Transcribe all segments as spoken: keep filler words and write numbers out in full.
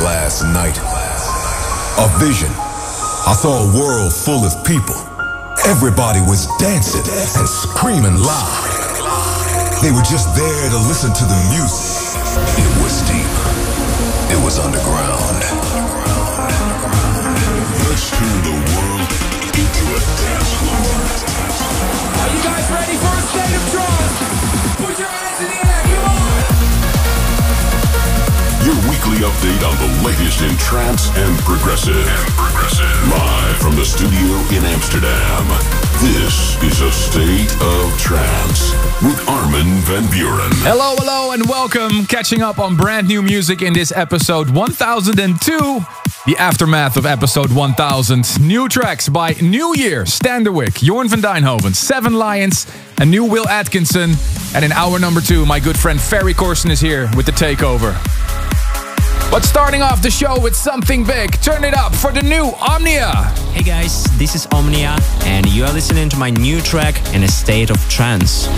last night. A vision. I saw a world full of people. Everybody was dancing and screaming loud. They were just there to listen to the music. It was deep. It was underground. Let's turn the world into a dance floor. Are you guys ready for a state of trance? Put your hands in the air, come on! Your weekly update on the latest in trance and progressive. And progressive. Live from the studio in Amsterdam. This is a State of Trance with Armin van Buuren. Hello, hello, and welcome. Catching up on brand new music in this episode one thousand two. The aftermath of episode one thousand. New tracks by New Year, Standerwick, Jorn van Dijnhoven, Seven Lions, and new Will Atkinson. And in hour number two, my good friend Ferry Corsten is here with the takeover. But starting off the show with something big, turn it up for the new Omnia. Hey guys, this is Omnia, and you are listening to my new track, In a State of Trance.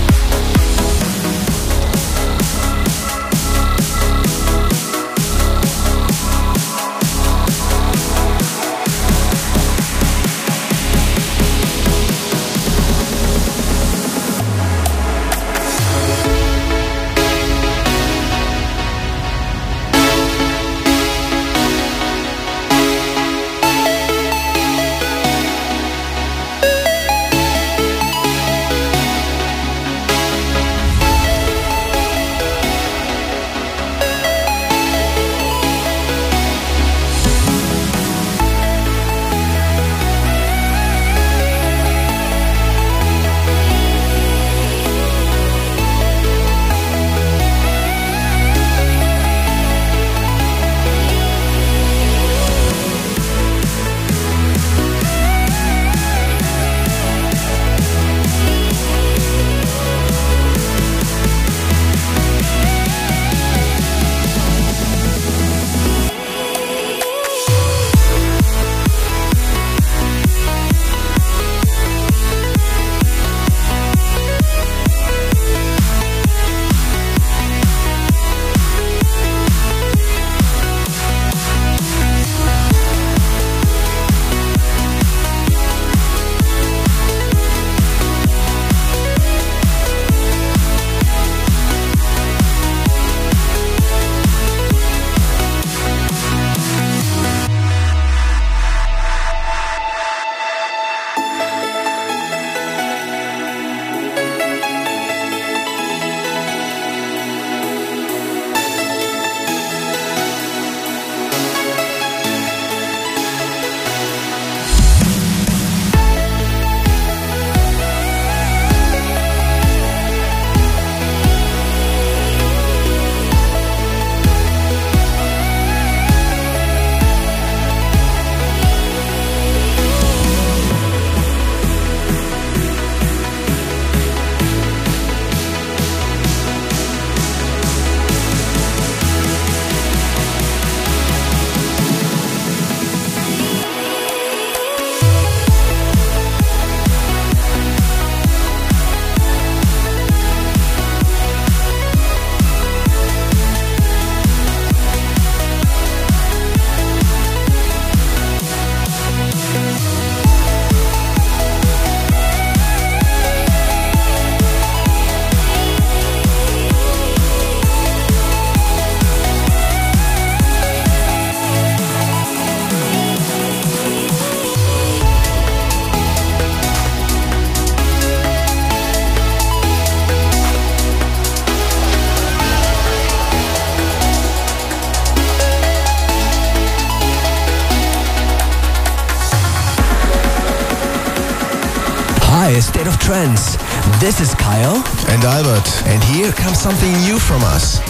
Hi, State of Trance. This is Kyle. And Albert. And here comes something new from us.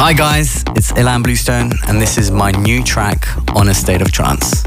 Hi guys, it's Ilan Bluestone and this is my new track on A State of Trance.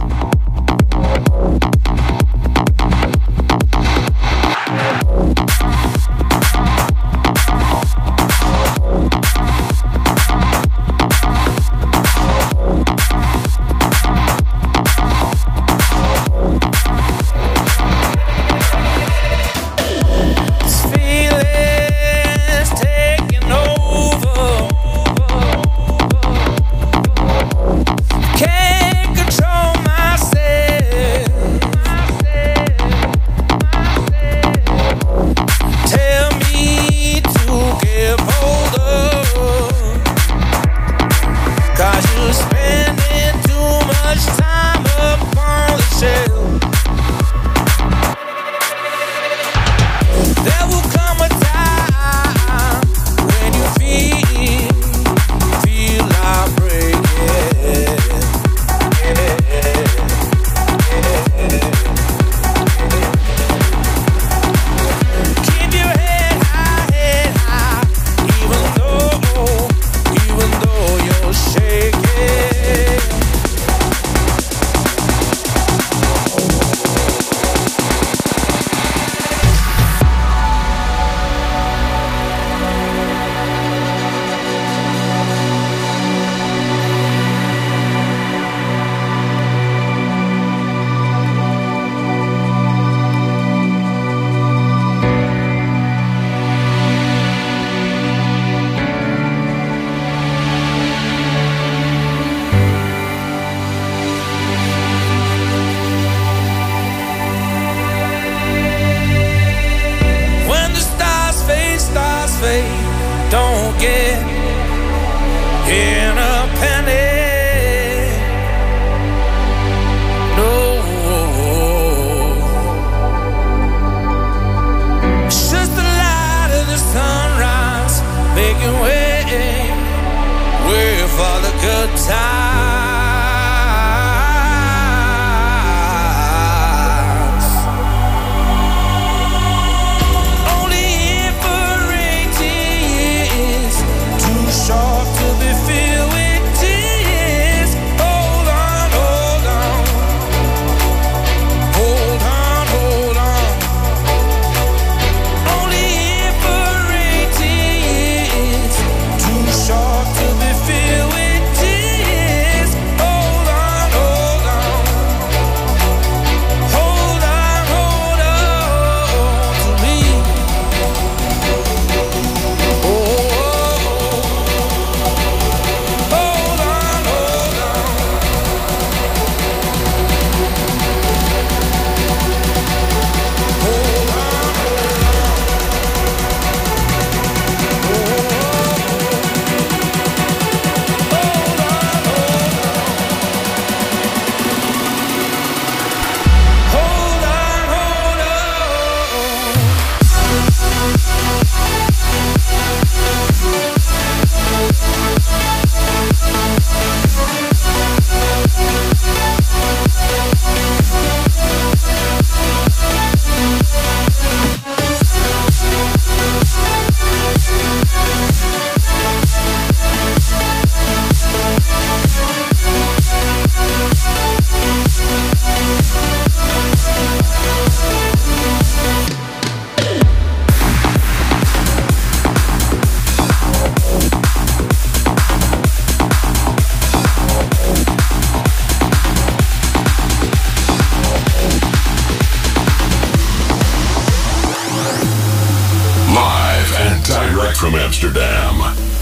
From Amsterdam.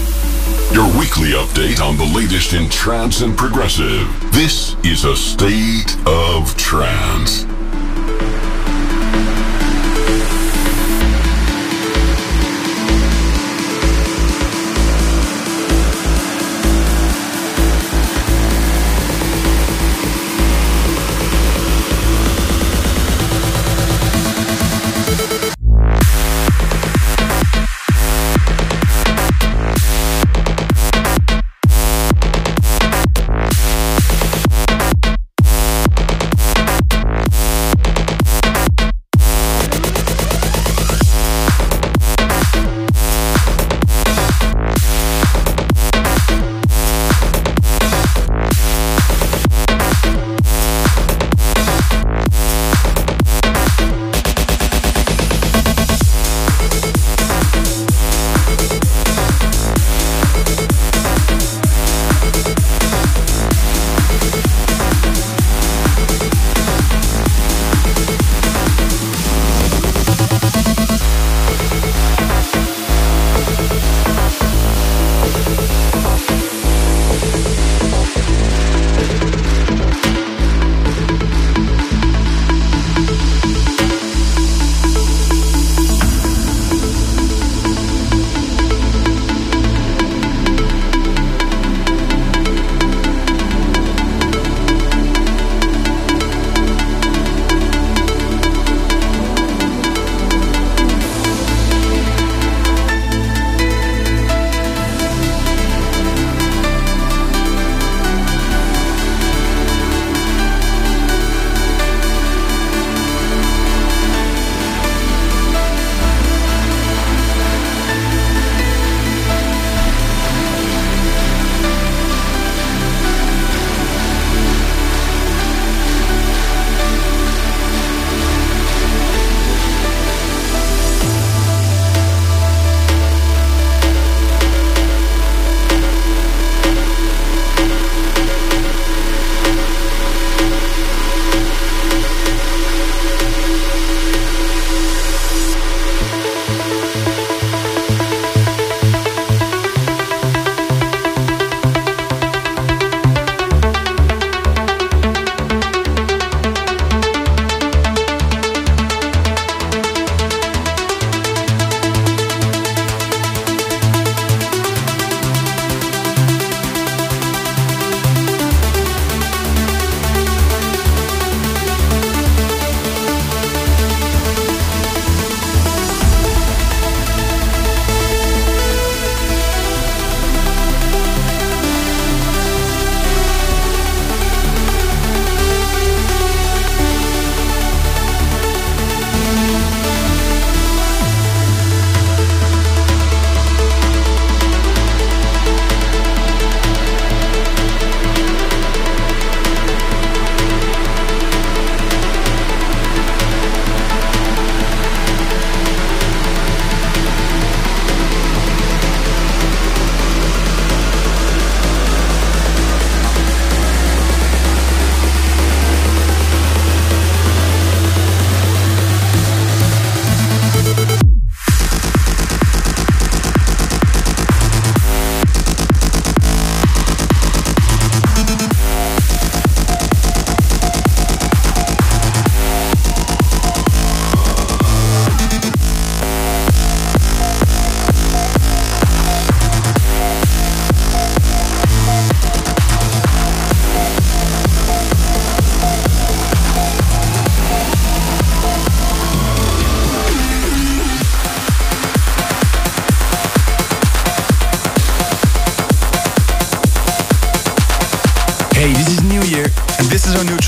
Your weekly update on the latest in trance and progressive. This is A State of Trance.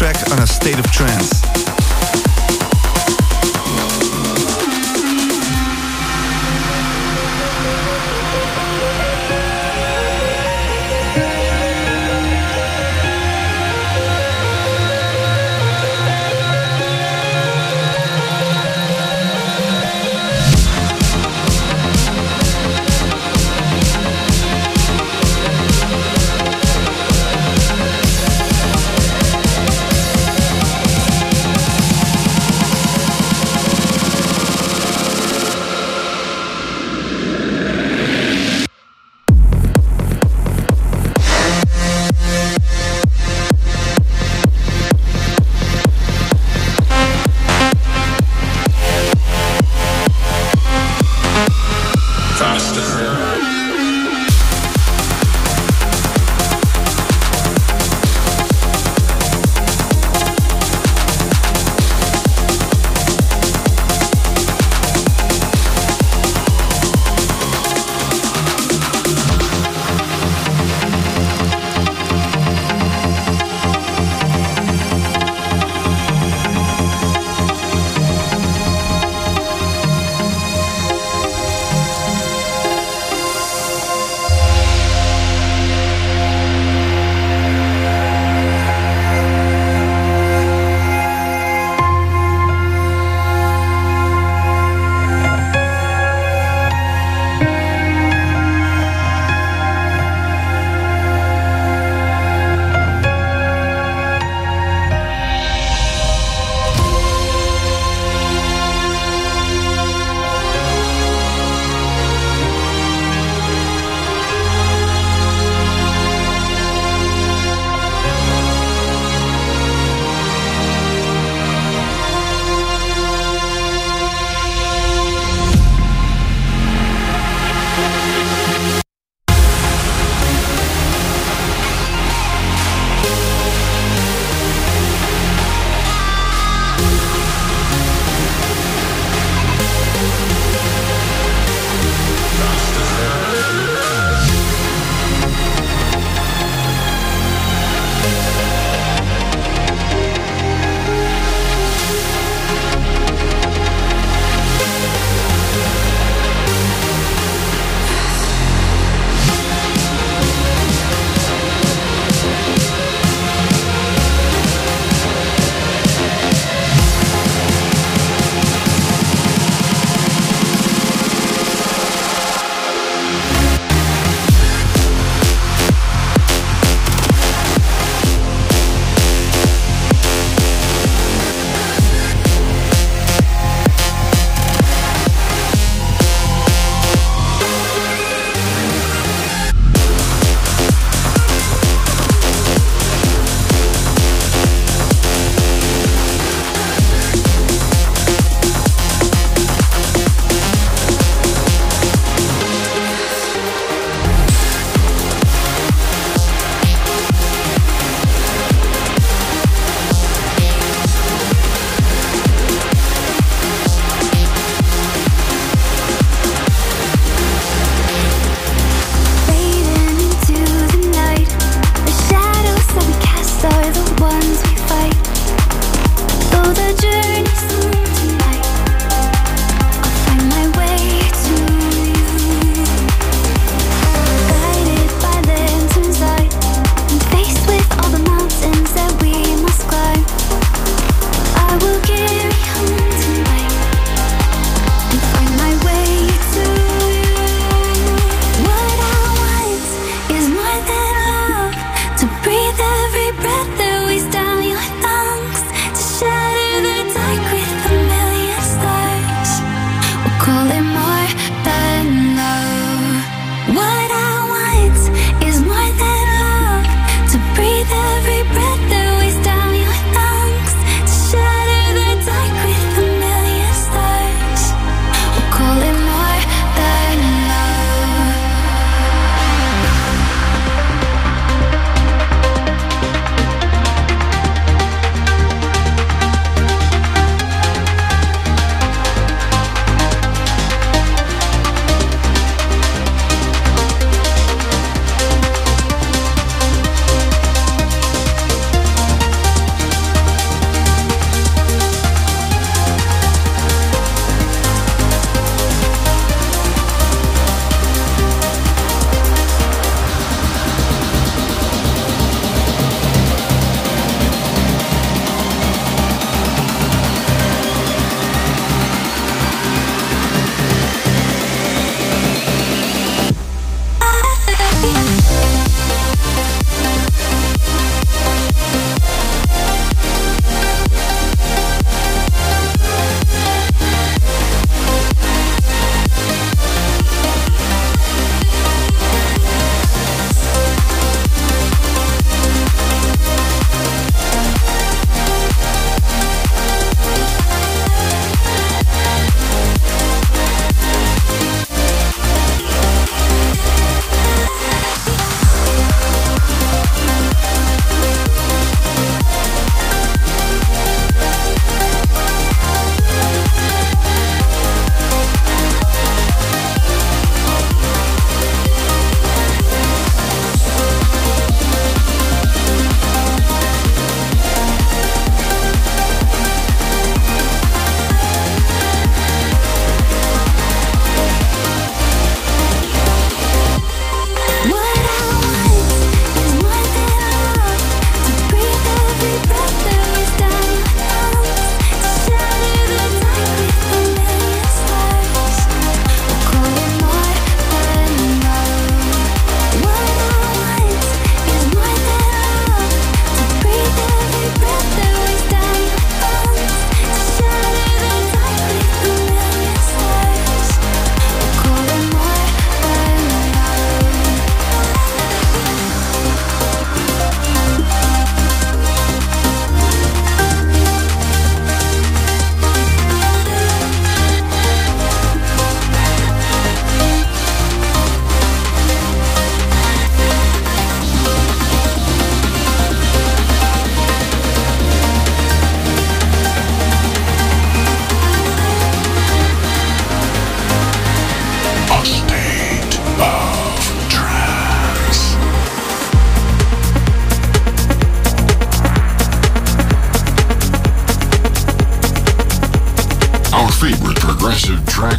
track on A State of Trance.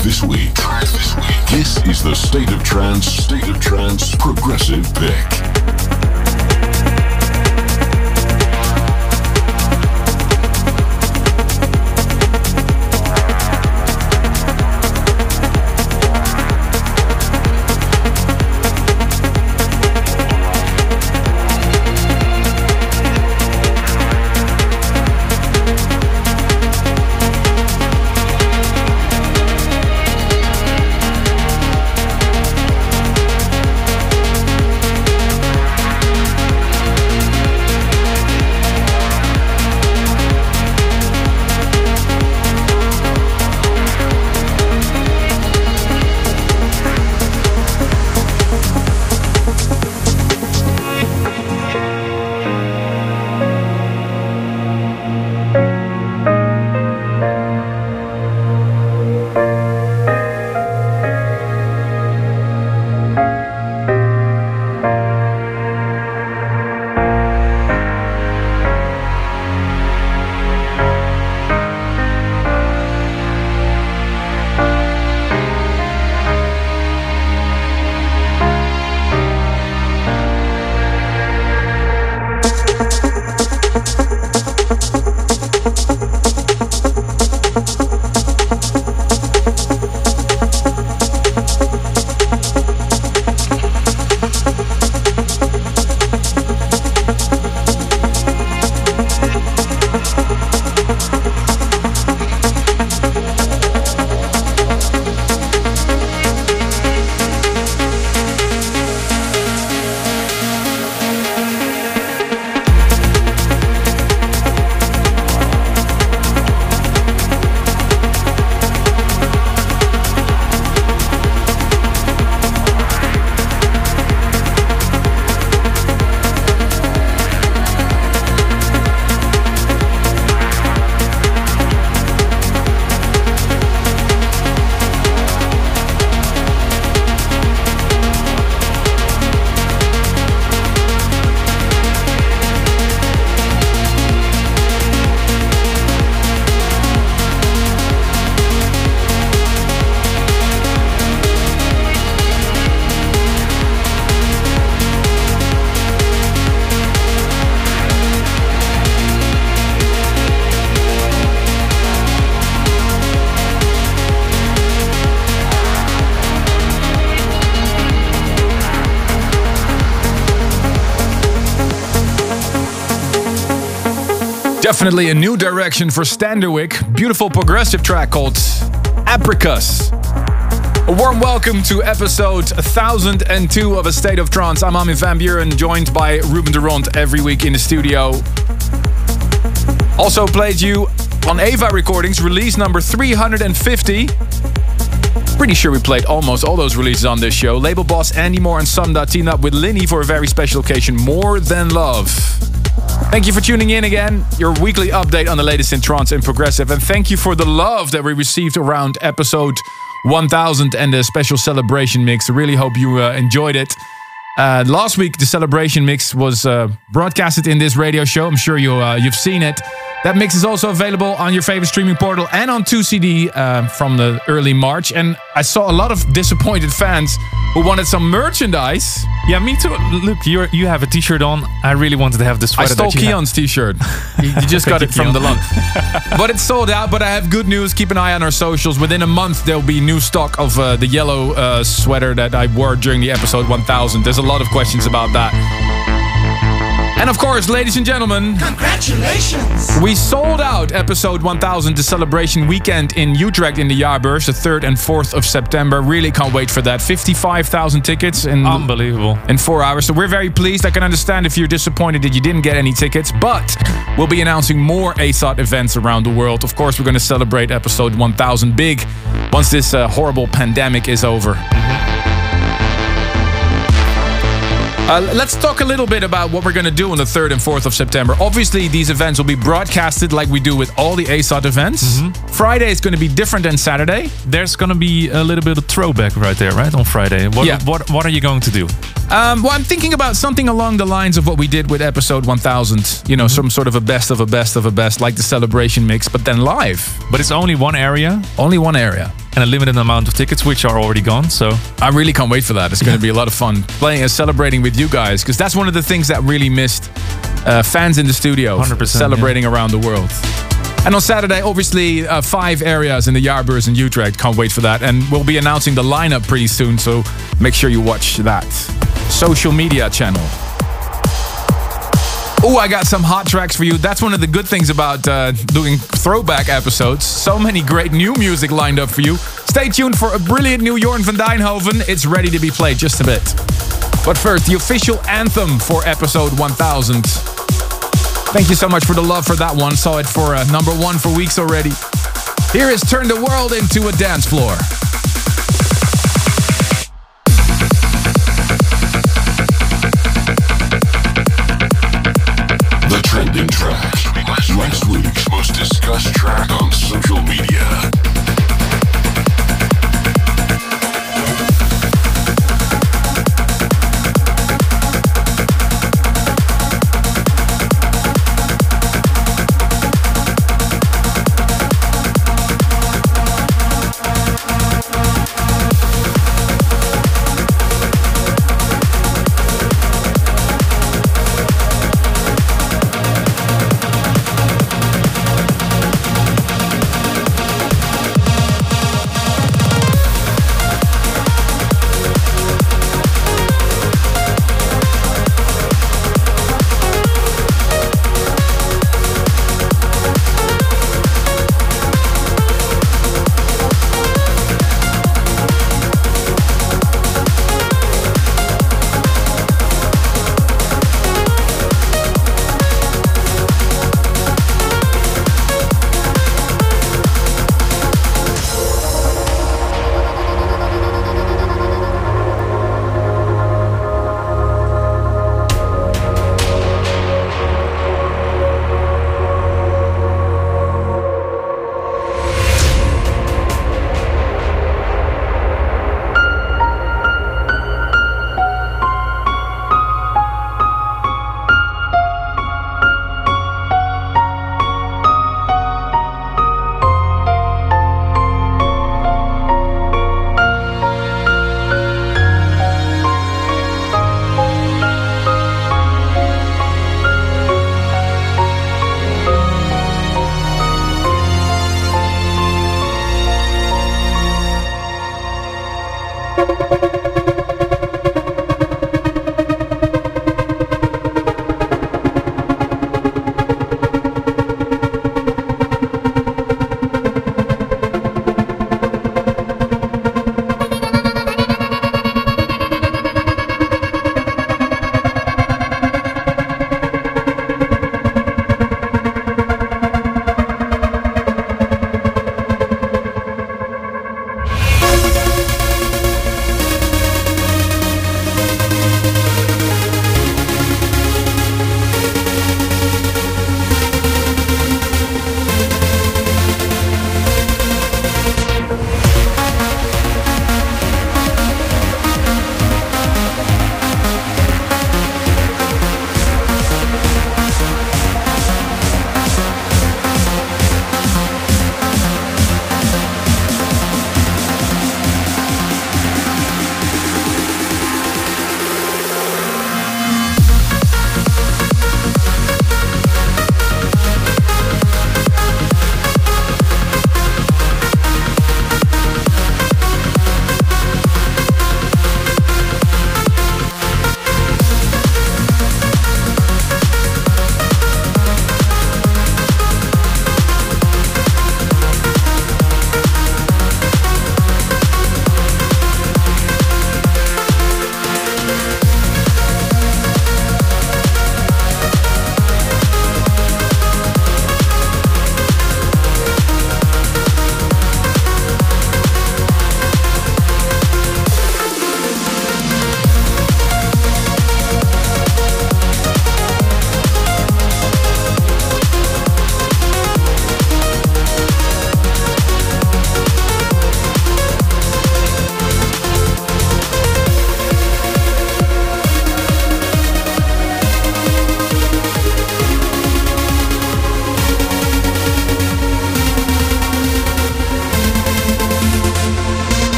this week. This is the State of Trance, State of Trance Progressive Pick. Definitely a new direction for Standerwick. Beautiful progressive track called Apricus. A warm welcome to episode one thousand two of A State of Trance. I'm Armin van Buuren, joined by Ruben de Ronde every week in the studio. Also played you on Ava Recordings, release number three hundred fifty. Pretty sure we played almost all those releases on this show. Label boss Andy Moore and Sunda teamed up with Linny for a very special occasion, More Than Love. Thank you for tuning in again, your weekly update on the latest in trance and progressive. And thank you for the love that we received around episode one thousand and the special celebration mix. I really hope you uh, enjoyed it. Uh, last week, the celebration mix was uh, broadcasted in this radio show. I'm sure you, uh, you've seen it. That mix is also available on your favorite streaming portal and on two C D uh, from the early March. And I saw a lot of disappointed fans who wanted some merchandise. Yeah, me too. Look, you you have a t-shirt on. I really wanted to have the sweater. I stole Keon's t-shirt. You, you just got it from the lunch. But it's sold out. But I have good news. Keep an eye on our socials. Within a month, there'll be new stock of uh, the yellow uh, sweater that I wore during the episode one thousand. There's a lot of questions about that. And of course, ladies and gentlemen, congratulations! We sold out episode one thousand, the celebration weekend in Utrecht in the Jaarbeurs, the third and fourth of September. Really can't wait for that. fifty-five thousand tickets in unbelievable in four hours. So we're very pleased. I can understand if you're disappointed that you didn't get any tickets, but we'll be announcing more A S O T events around the world. Of course, we're going to celebrate episode one thousand big once this uh, horrible pandemic is over. Uh, let's talk a little bit about what we're going to do on the third and fourth of September. Obviously, these events will be broadcasted like we do with all the A S O T events. Mm-hmm. Friday is going to be different than Saturday. There's going to be a little bit of throwback right there, right, on Friday. What, yeah. what, what are you going to do? Um, well, I'm thinking about something along the lines of what we did with episode one thousand. You know, mm-hmm. some sort of a best of a best of a best, like the celebration mix, but then live. But it's only one area? Only one area. and a limited amount of tickets, which are already gone. So I really can't wait for that. It's going to be a lot of fun playing and celebrating with you guys, because that's one of the things that really missed uh, fans in the studio, one hundred percent, celebrating yeah. around the world. And on Saturday, obviously, uh, five areas in the Jaarbeurs in Utrecht. Can't wait for that. And we'll be announcing the lineup pretty soon, so make sure you watch that social media channel. Oh, I got some hot tracks for you. That's one of the good things about uh, doing throwback episodes. So many great new music lined up for you. Stay tuned for a brilliant new Jorn van Deynhoven. It's ready to be played just a bit. But first, the official anthem for episode one thousand. Thank you so much for the love for that one. Saw it for uh, number one for weeks already. Here is Turn the World into a Dance Floor. The trending track. Last week's most discussed track on social media.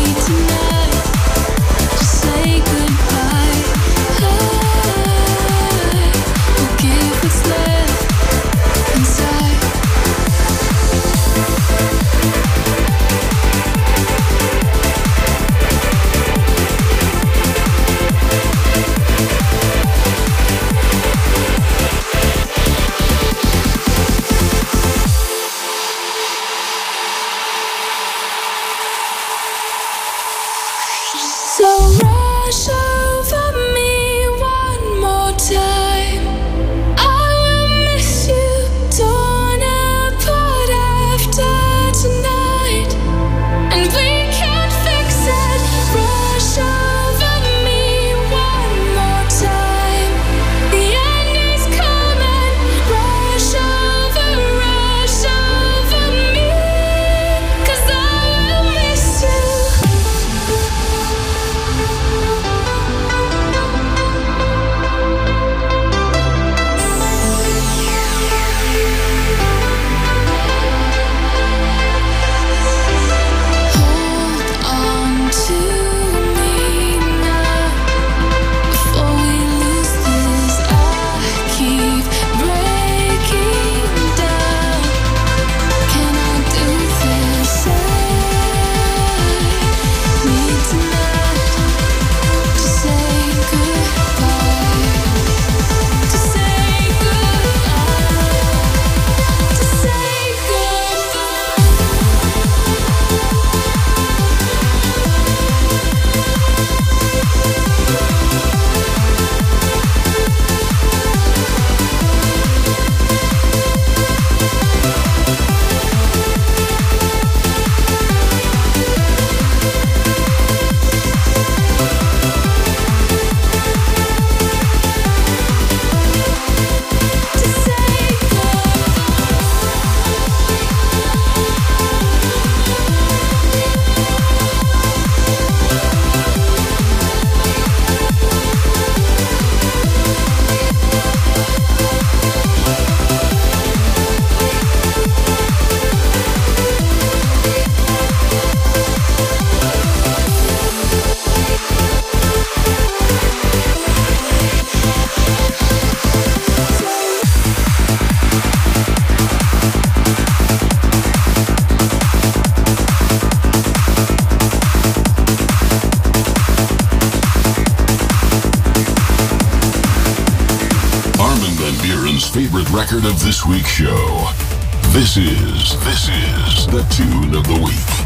favorite record of this week's show. This is, this is the tune of the week.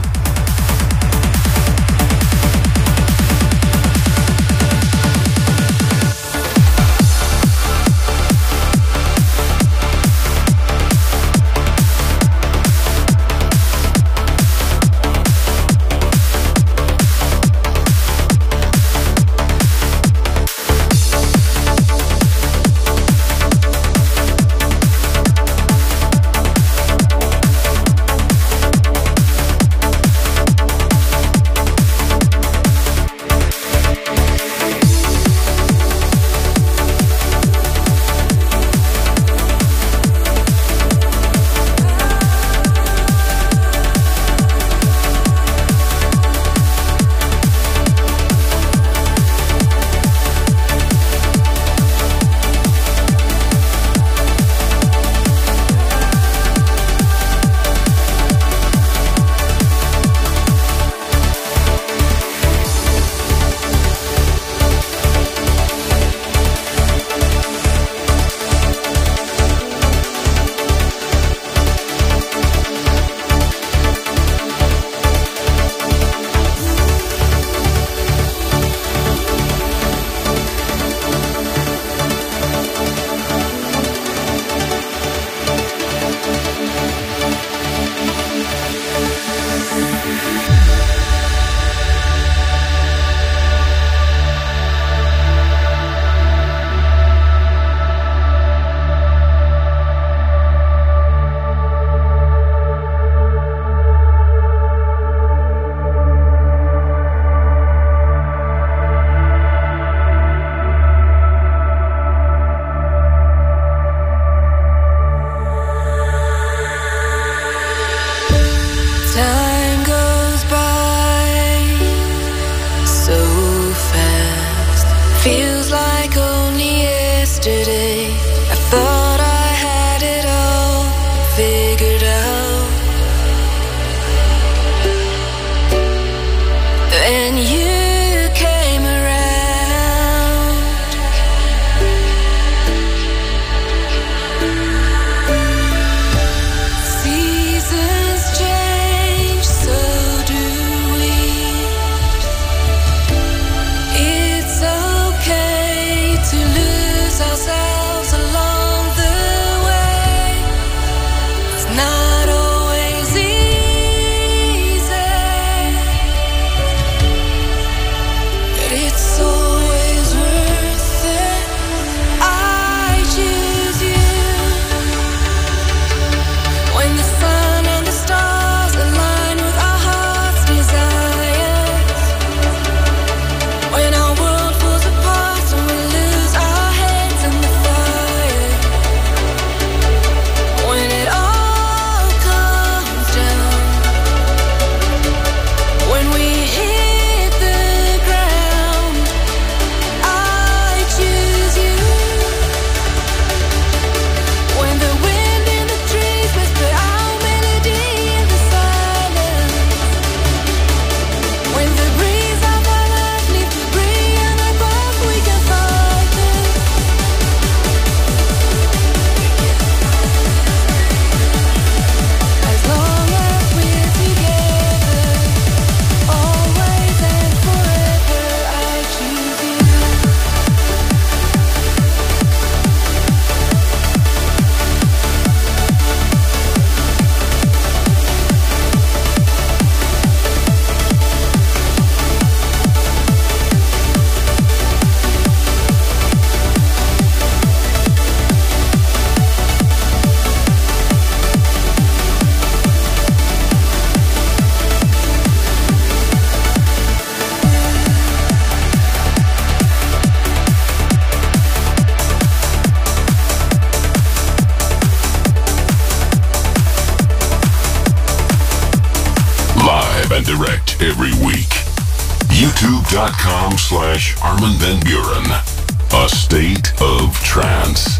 youtube.com slash Armin van Buuren. A State of Trance.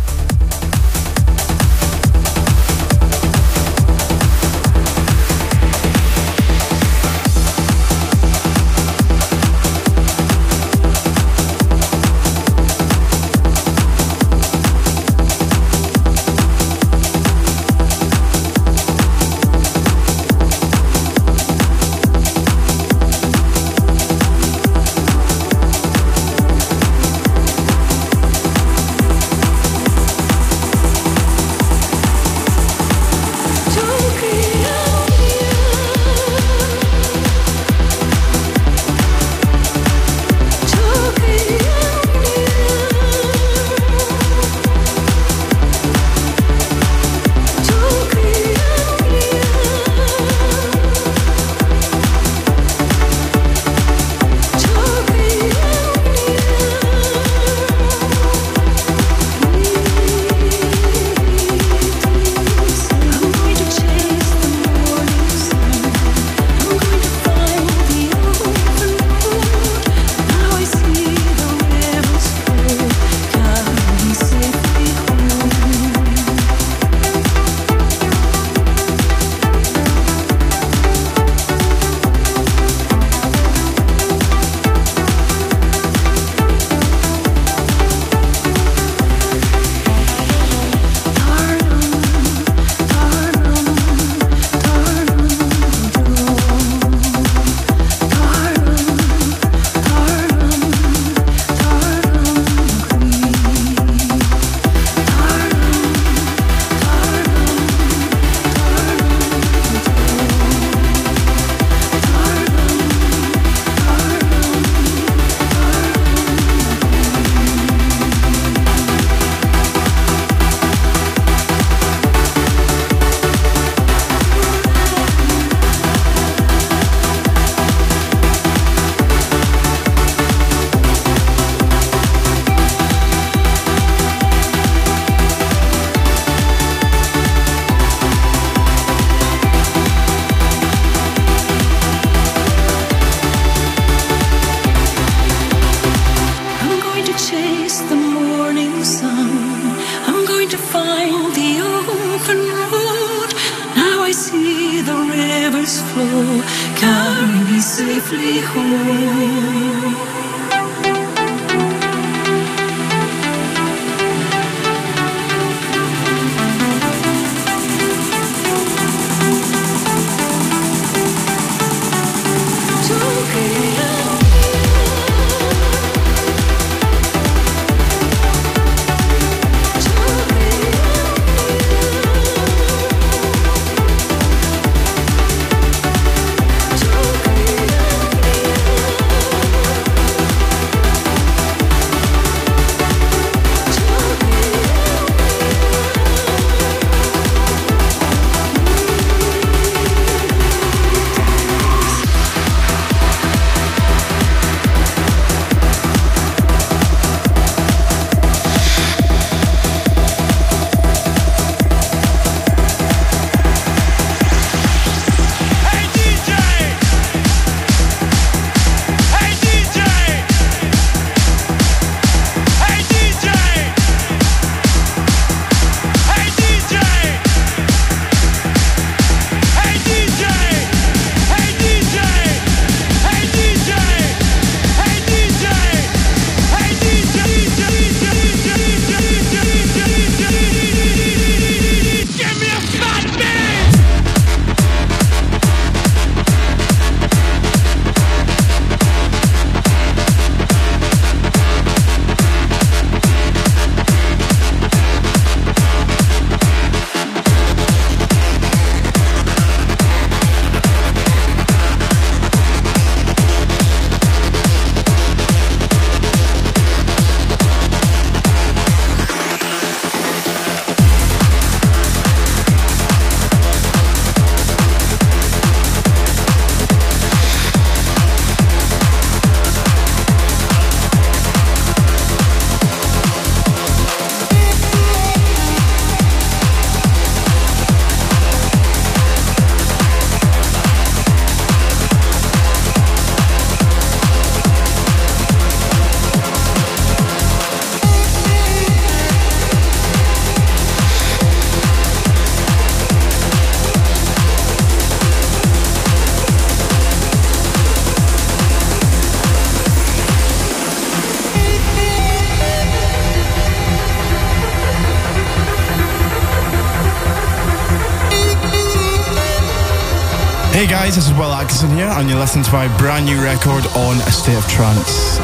Hey guys, this is Will Atkinson here, and you're listening to my brand new record on A State of Trance.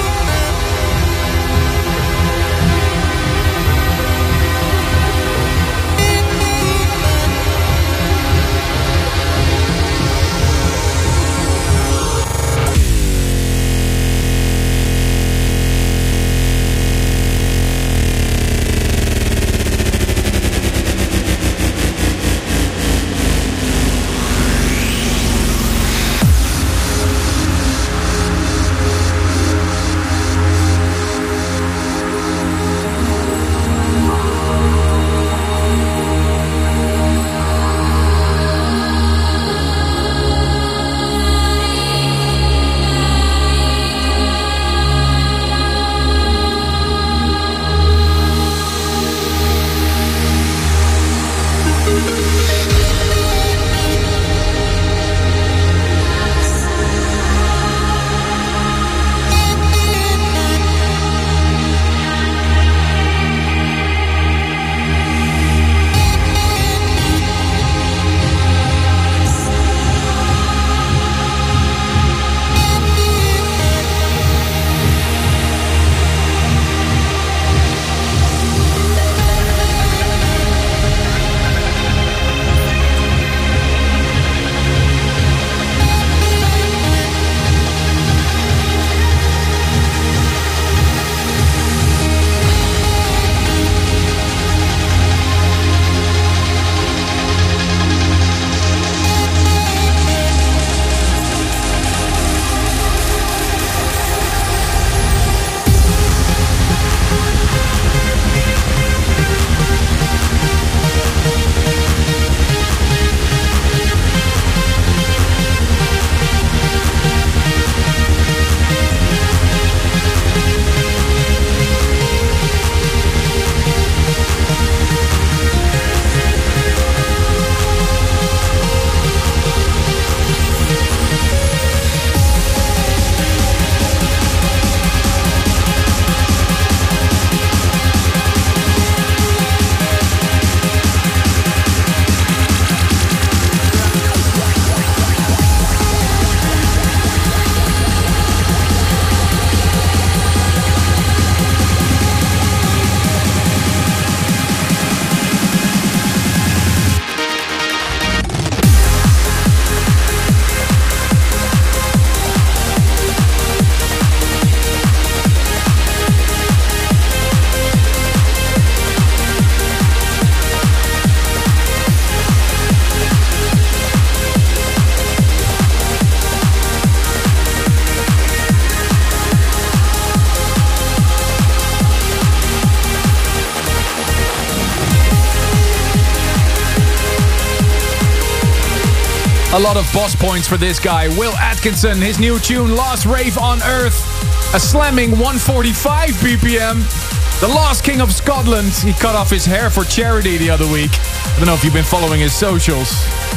A lot of boss points for this guy, Will Atkinson. His new tune, Last Rave on Earth, a slamming one forty-five B P M. The Lost King of Scotland. He cut off his hair for charity the other week. I don't know if you've been following his socials.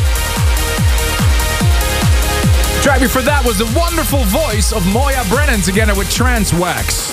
Track before that was the wonderful voice of Moya Brennan together with Trance Wax.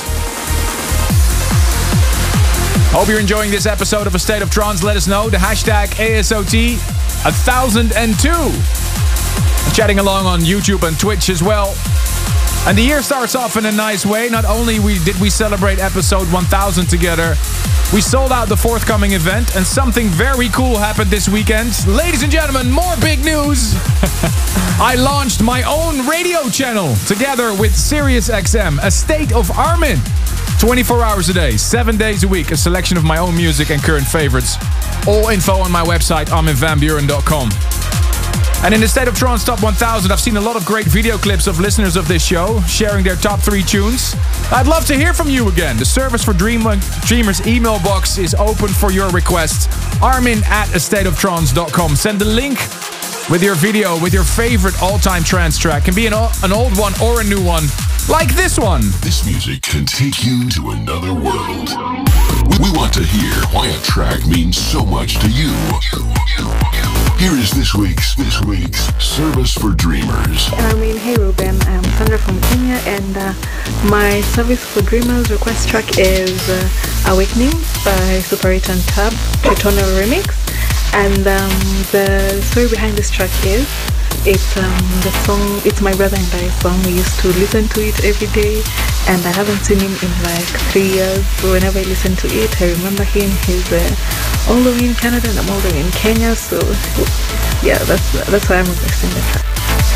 Hope you're enjoying this episode of A State of Trance. Let us know. The hashtag A S O T one thousand two. Chatting along on YouTube and Twitch as well. And the year starts off in a nice way. Not only we did we celebrate episode one thousand together, we sold out the forthcoming event, and something very cool happened this weekend. Ladies and gentlemen, more big news! I launched my own radio channel together with Sirius X M, A State of Armin. twenty-four hours a day, seven days a week, a selection of my own music and current favorites. All info on my website, armin van buuren dot com. And in the State of Trance Top one thousand, I've seen a lot of great video clips of listeners of this show sharing their top three tunes. I'd love to hear from you again. The service for Dream Dreamers email box is open for your requests. armin at a state of trance dot com. Send the link with your video, with your favorite all-time trance track. Can be an, an old one or a new one, like this one. This music can take you to another world. We want to hear why a track means so much to you. Here is this week's this week's Service for Dreamers. I mean, hey Ruben, I'm Sandra from Kenya, and uh, my Service for Dreamers request track is uh, Awakening by Super eight and Tab, Tritonal Remix. And um, the story behind this track is, it's um, the song, it's my brother and I song. We used to listen to it every day, and I haven't seen him in like three years. So whenever I listen to it, I remember him. He's uh, all the way in Canada and I'm all the way in Kenya. So yeah, that's that's why I'm requesting the track.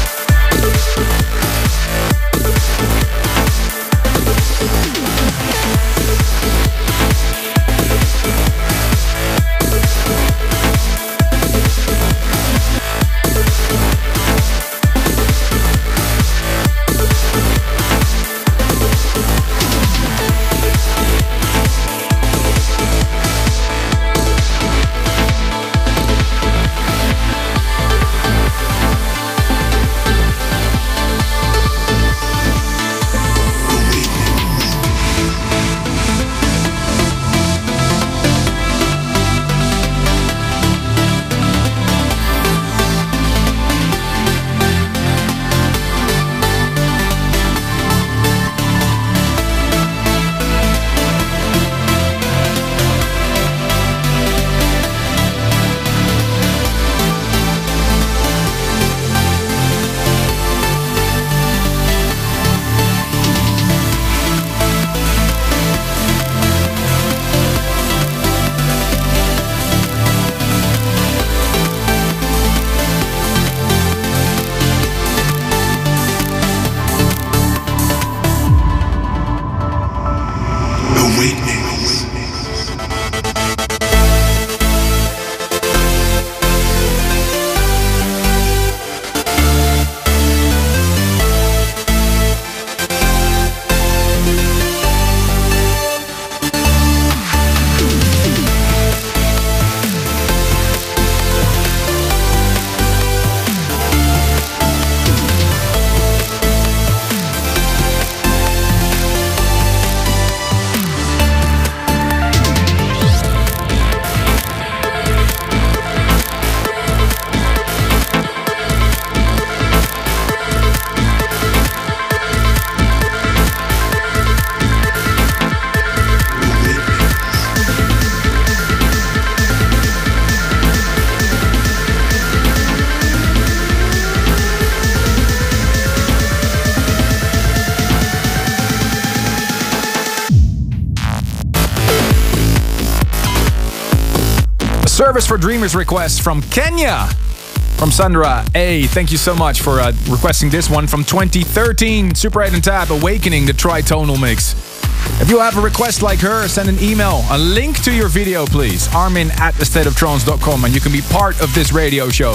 Service for Dreamers request from Kenya. From Sandra A. Thank you so much for uh, requesting this one from twenty thirteen. Super eight and Tab, Awakening, the tritonal mix. If you have a request like her, send an email, a link to your video, please. Armin at the state of trance dot com, and you can be part of this radio show.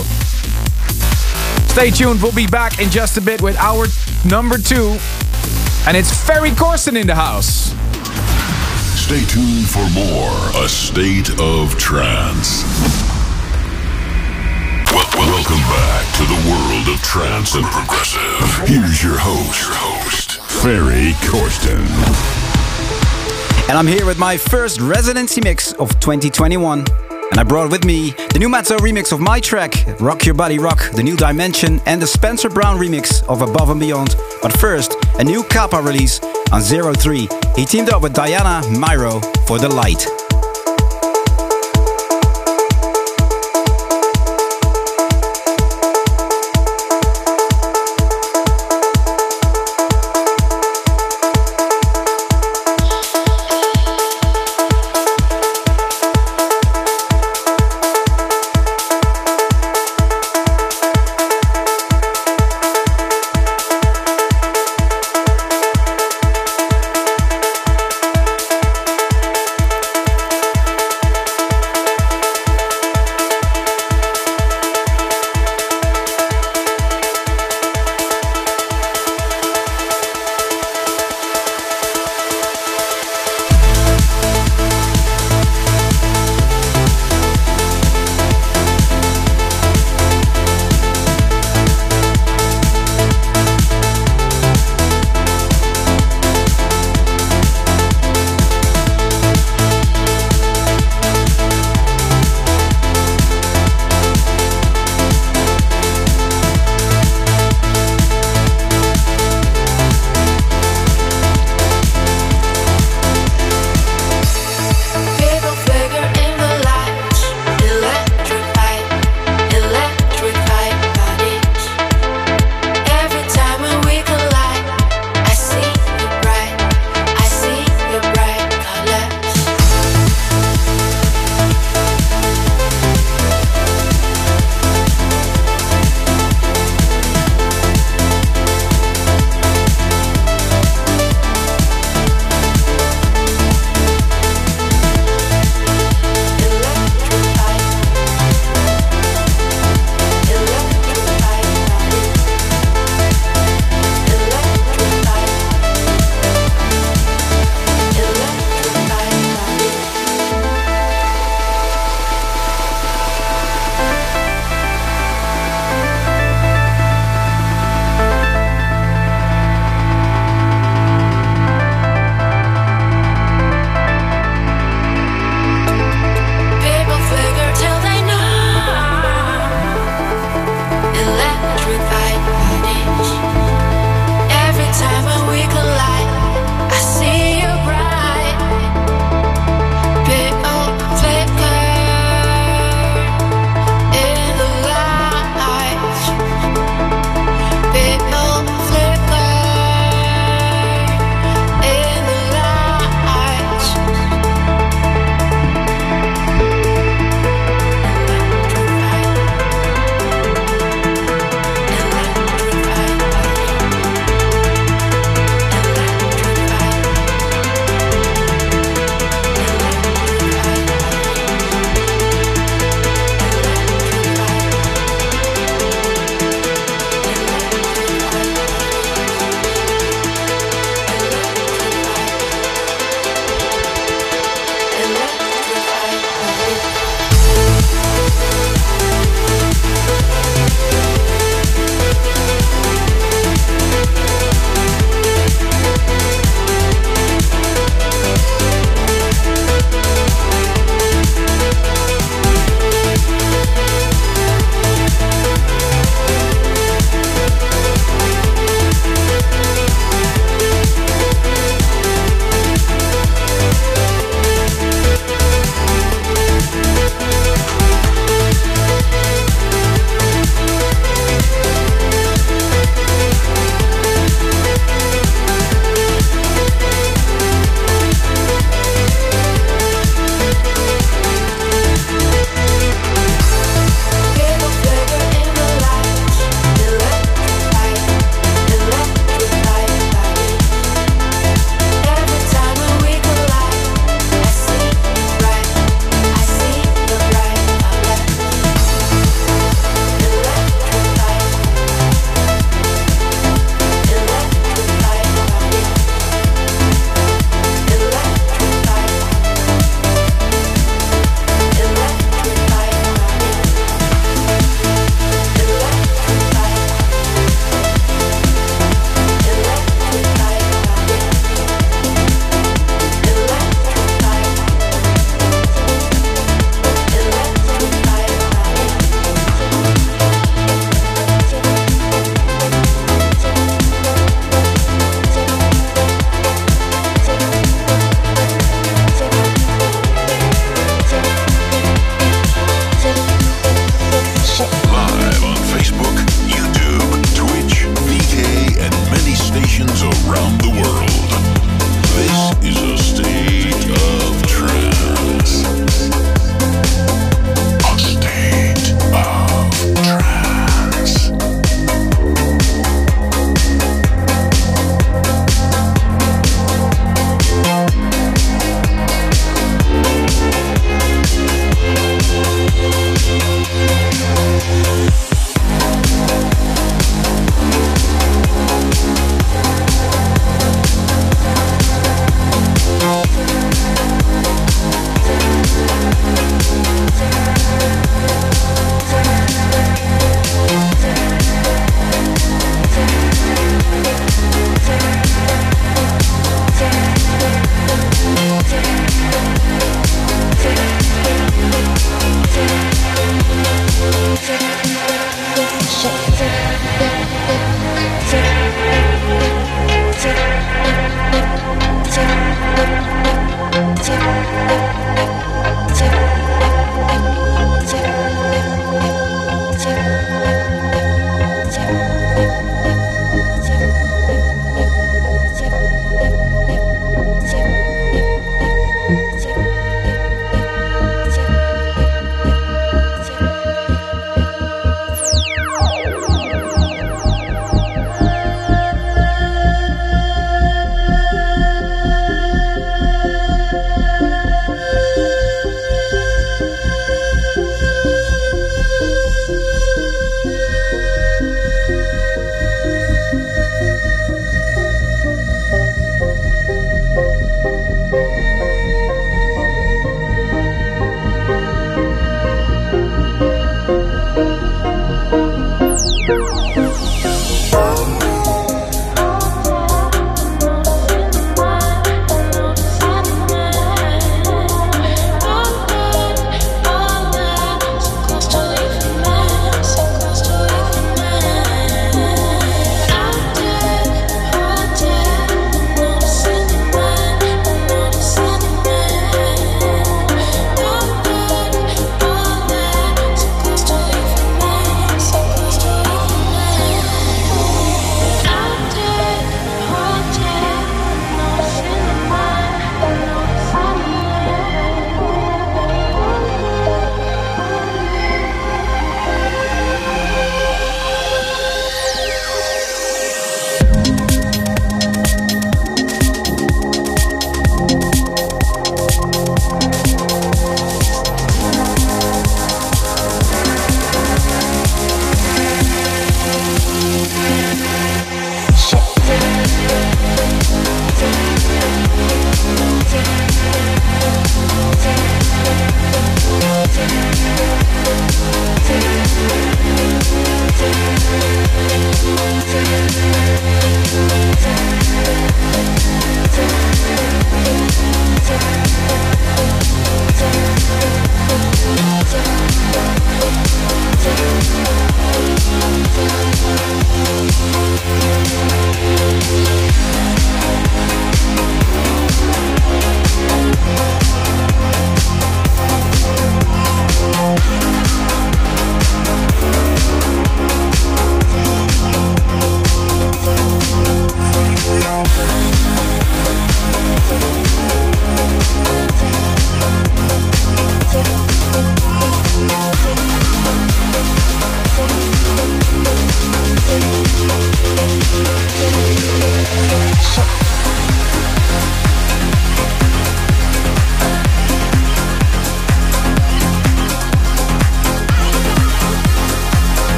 Stay tuned. We'll be back in just a bit with our number two. And it's Ferry Corsten in the house. Stay tuned for more A State of Trance. Well, welcome back to the world of trance and progressive. Here's your host, your host, Ferry Corsten. And I'm here with my first residency mix of twenty twenty-one. And I brought with me the new Matzo remix of my track, Rock Your Body Rock, the new Dimension, and the Spencer Brown remix of Above and Beyond. But first, a new Kappa release on zero three. He teamed up with Diana Myro for The Light.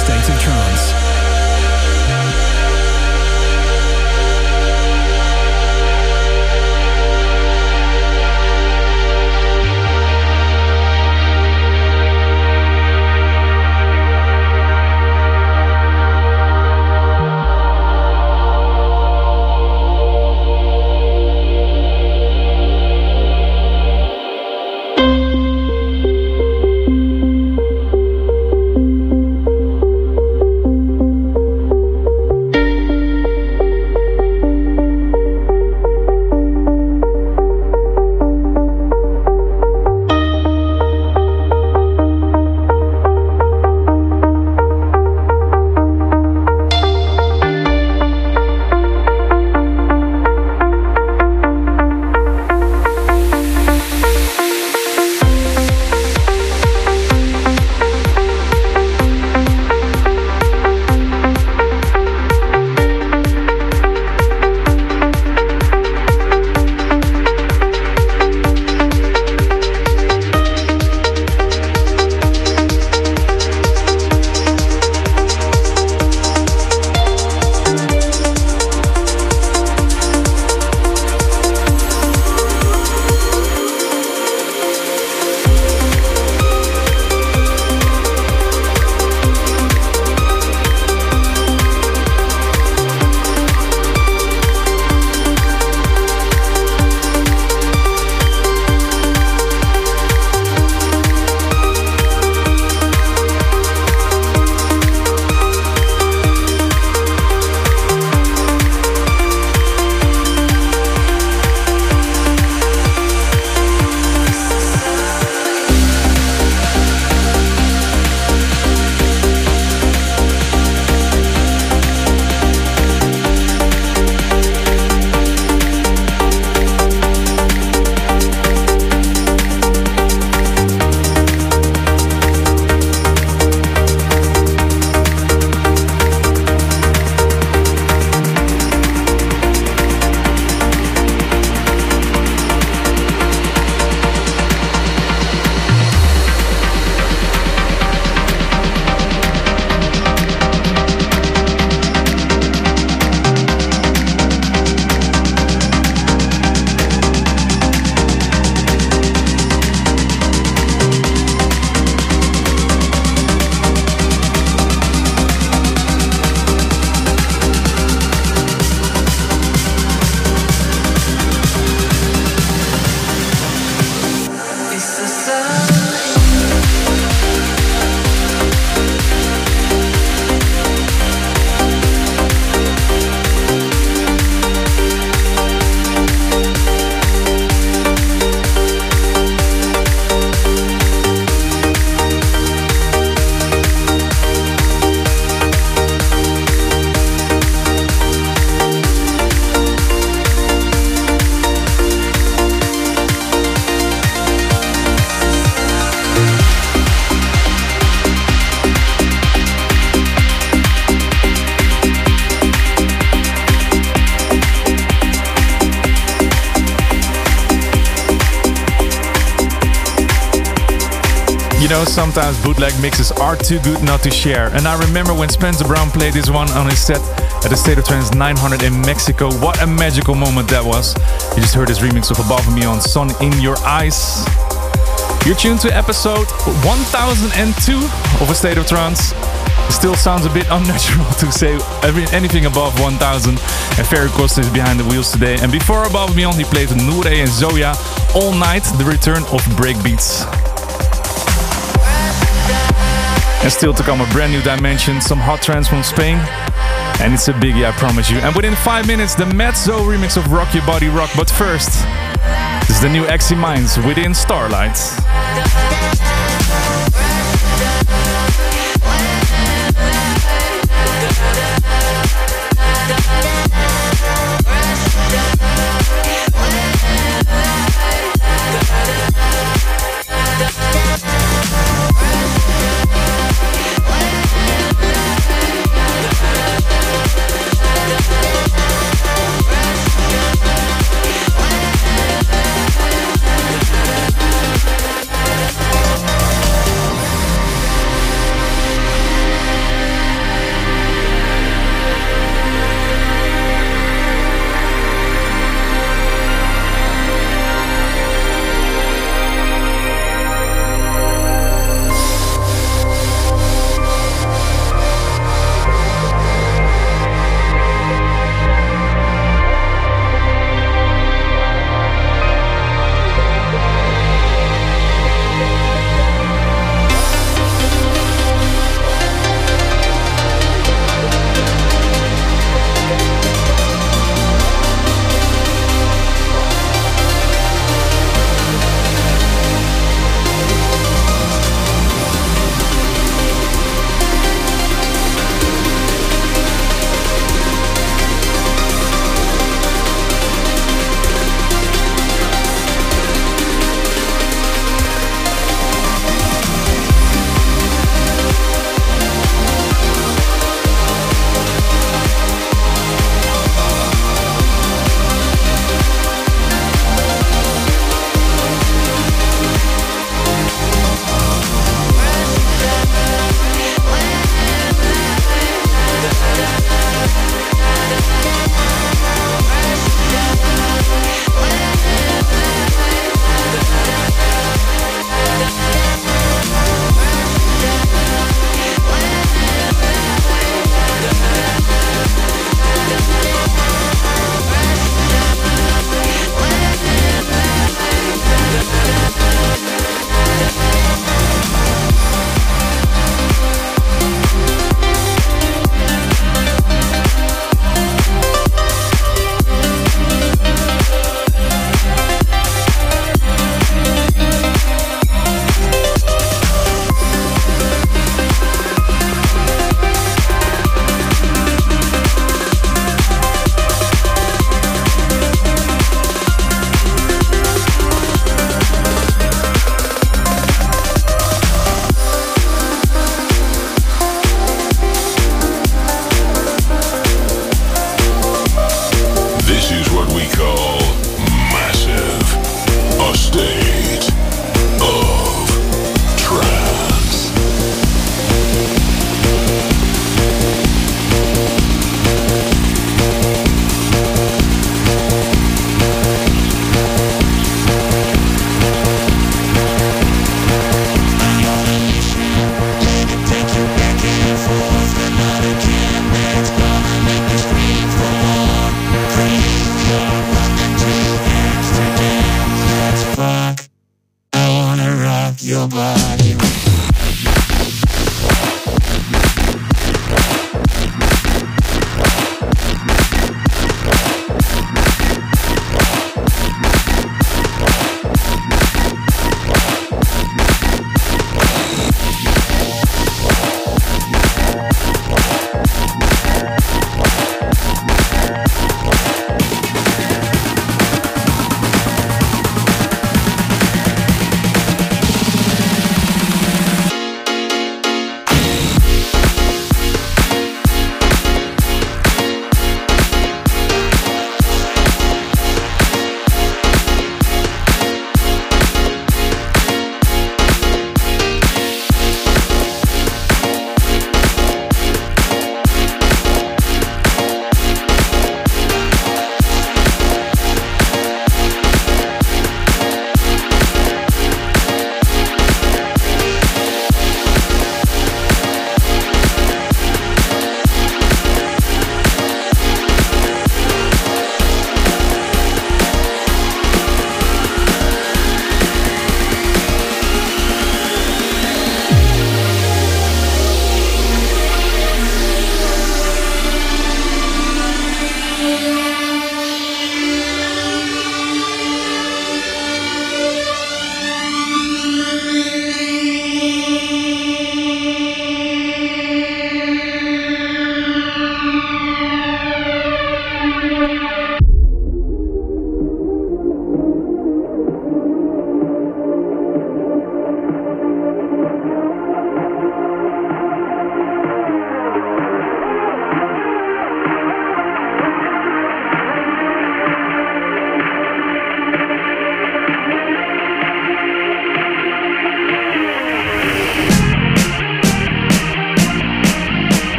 State of Trance. know, sometimes bootleg mixes are too good not to share. And I remember when Spencer Brown played this one on his set at the State of Trance nine hundred in Mexico. What a magical moment that was. You just heard this remix of Above and Beyond, Sun in Your Eyes. You're tuned to episode one thousand two of A State of Trance. It still sounds a bit unnatural to say every, anything above one thousand. And Ferry Costa is behind the wheels today. And before Above and Beyond, he played Noure and Zoya All Night, the return of breakbeats. And still to come, a brand new dimension, some hot trance from Spain. And it's a biggie, I promise you. And within five minutes, the Mezzo remix of Rock Your Body Rock. But first, this is the new Axie Minds Within Starlight.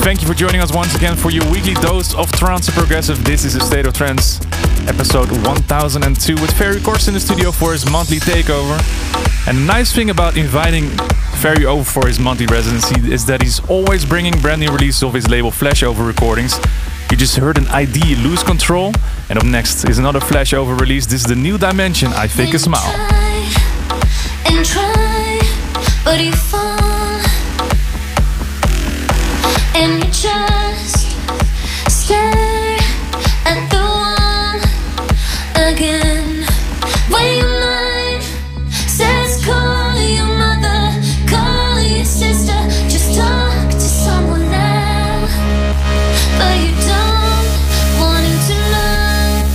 Thank you for joining us once again for your weekly dose of trance and progressive. This is A State of Trance, episode one thousand two, with Ferry Corsten in the studio for his monthly takeover. And the nice thing about inviting Ferry over for his monthly residency is that he's always bringing brand new releases of his label Flashover Recordings. You just heard an I D, Lose Control, and up next is another Flashover release. This is the New Dimension, I Fake a Smile. And try, but you fall, and you just stare at the wall again. When your mind says call your mother, call your sister, just talk to someone now, but you don't want him to know.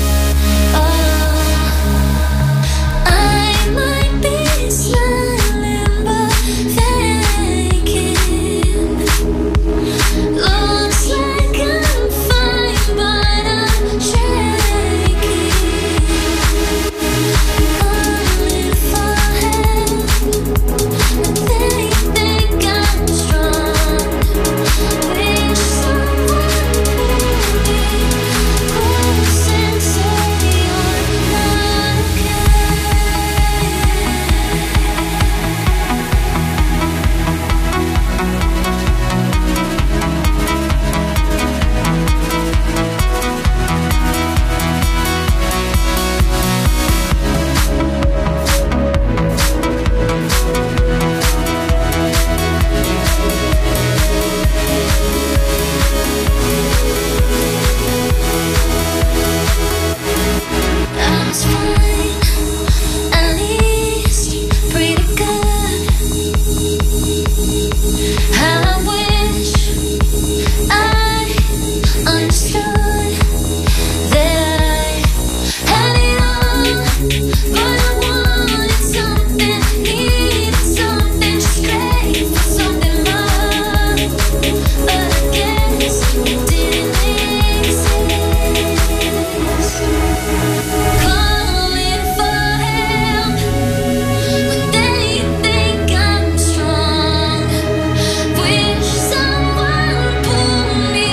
Oh, I might be smiling but faking. Looks like I'm fine but I'm shaking. Calling for help, but they think I'm strong. Wish someone pulled me close and say you're not I was fine, at least pretty good. I wish I understood that I had it all, but I wanted something, needed something, just craved for something more. But I guess it didn't exist. Calling for help when they think I'm strong. Wish someone pulled me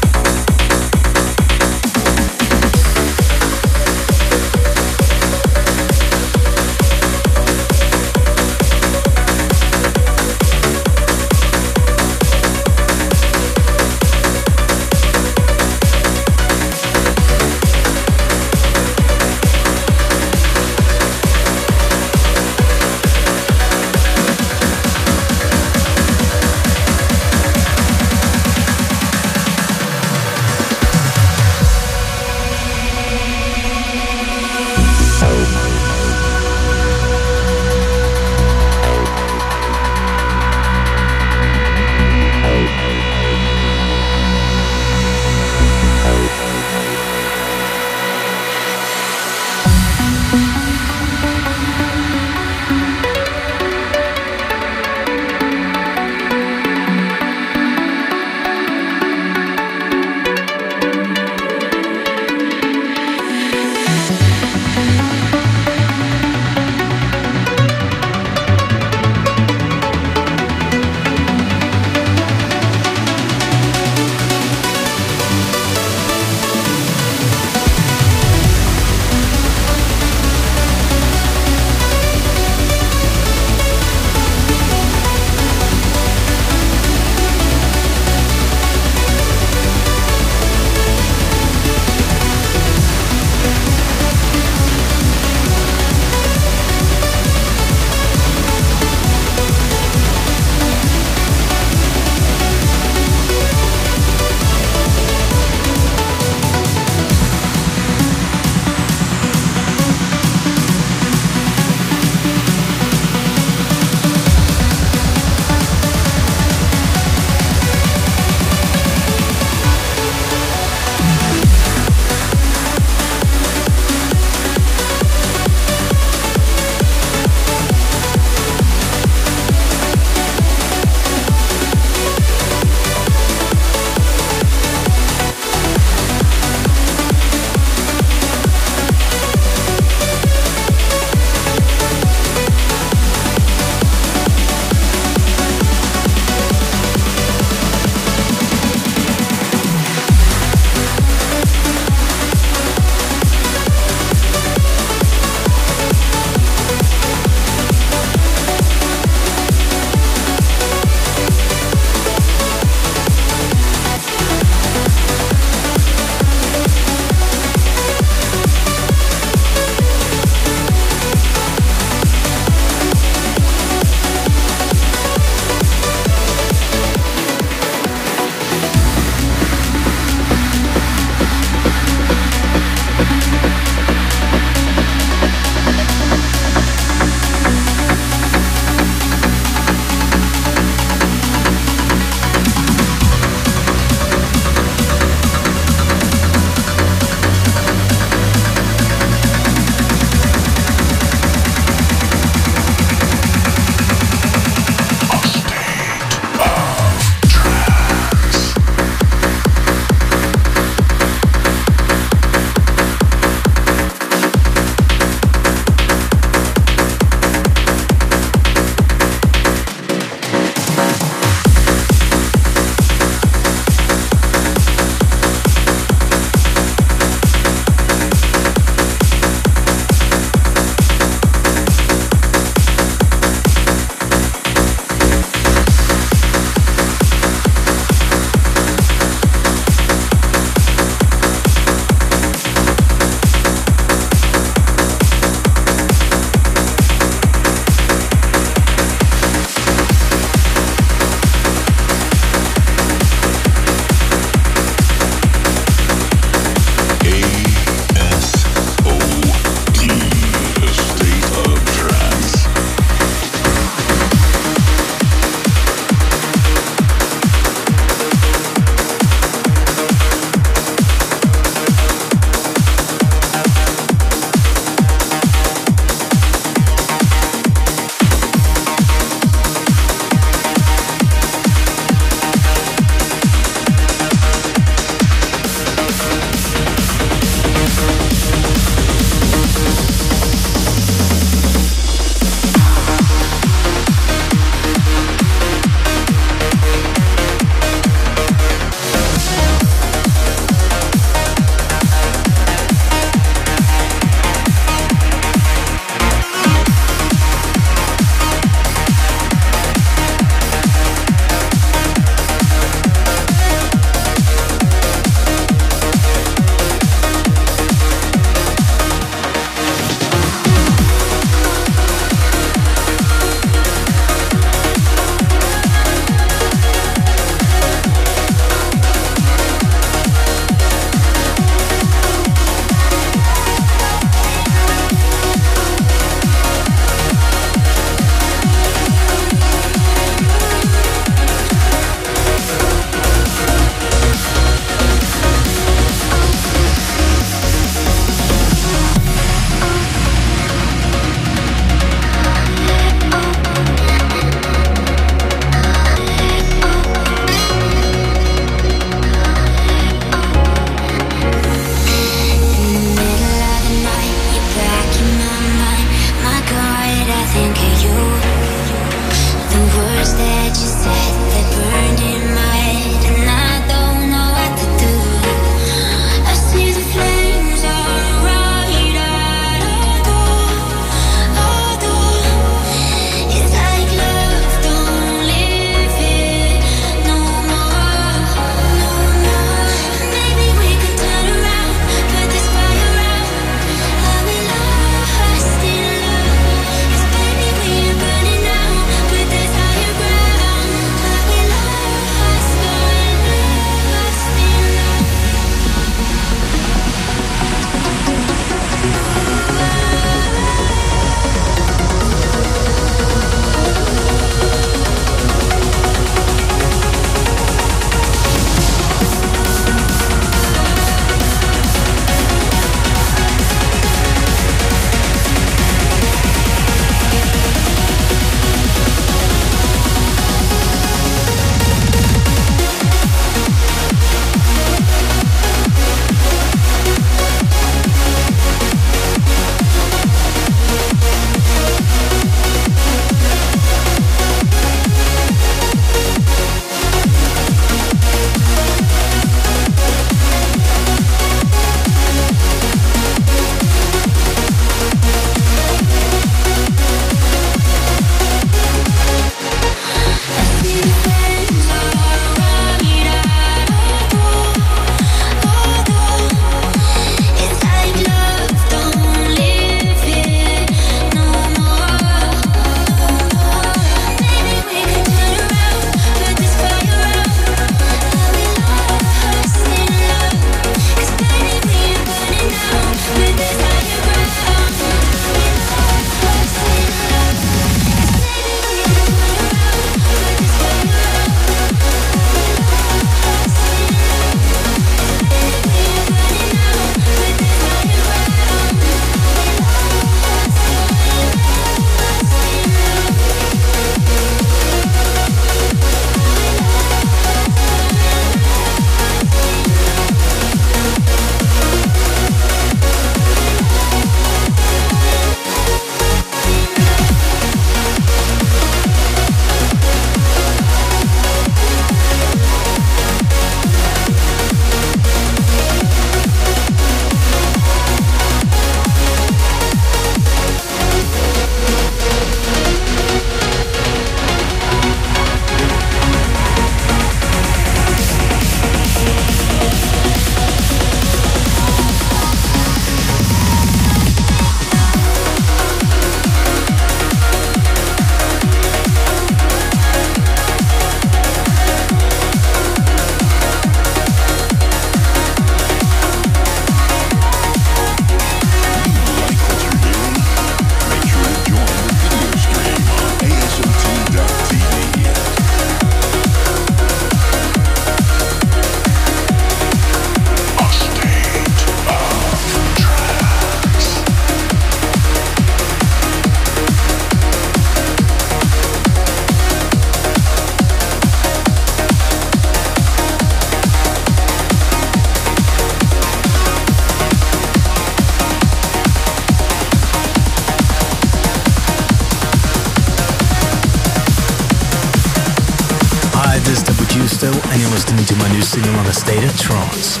listening to my new single on A State of Trance.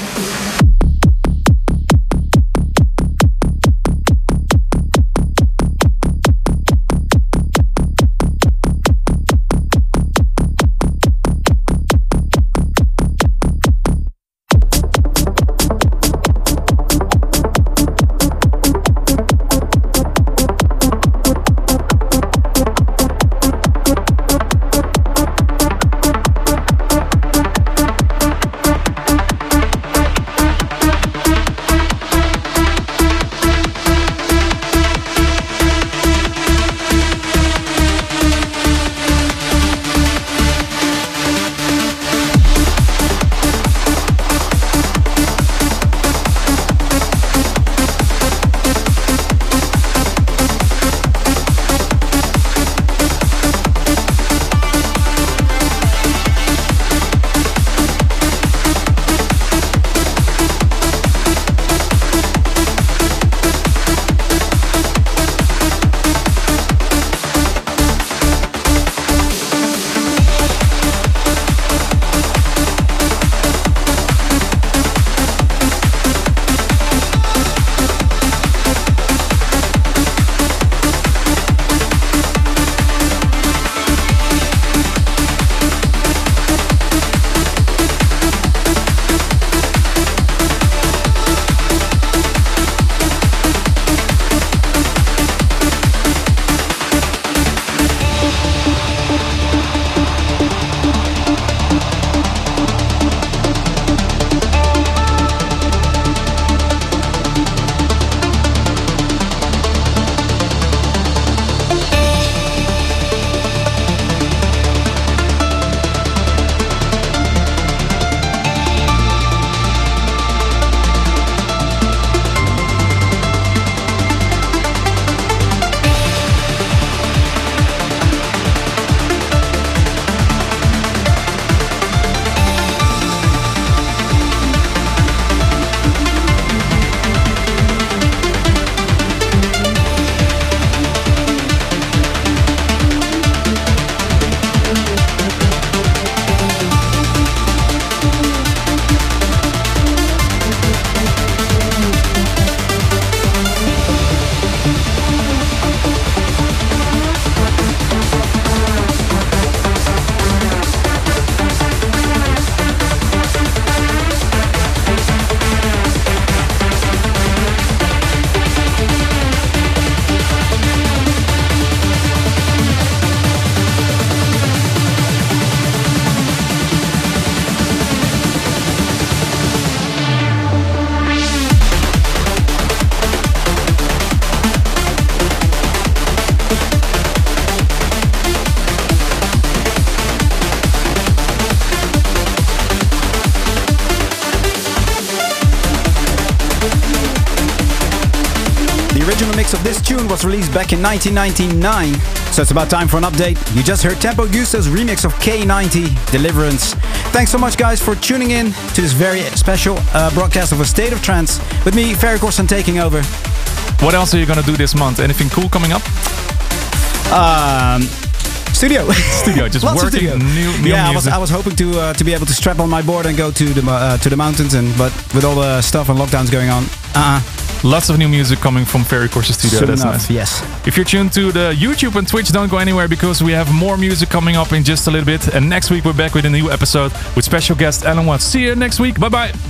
original mix of this tune was released back in nineteen ninety-nine, so it's about time for an update. You just heard Tempo Giusto's remix of K ninety, Deliverance. Thanks so much, guys, for tuning in to this very special uh, broadcast of A State of Trance with me, Ferry Corsten, taking over. What else are you gonna do this month? Anything cool coming up? Um... Studio, studio, just Lots working studio. new, new yeah, music. I was, I was hoping to uh, to be able to strap on my board and go to the uh, to the mountains, and but with all the stuff and lockdowns going on, uh-uh. Lots of new music coming from Ferry Corsten Studio. Soon That's enough, nice. Yes. If you're tuned to the YouTube and Twitch, don't go anywhere because we have more music coming up in just a little bit. And next week we're back with a new episode with special guest Alan Watts. See you next week. Bye bye.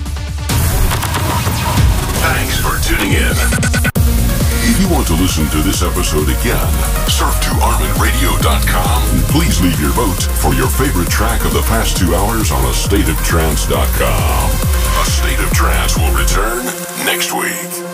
Thanks for tuning in. If you want to listen to this episode again, surf to armin radio dot com and please leave your vote for your favorite track of the past two hours on a state of trance dot com. A State of Trance will return next week.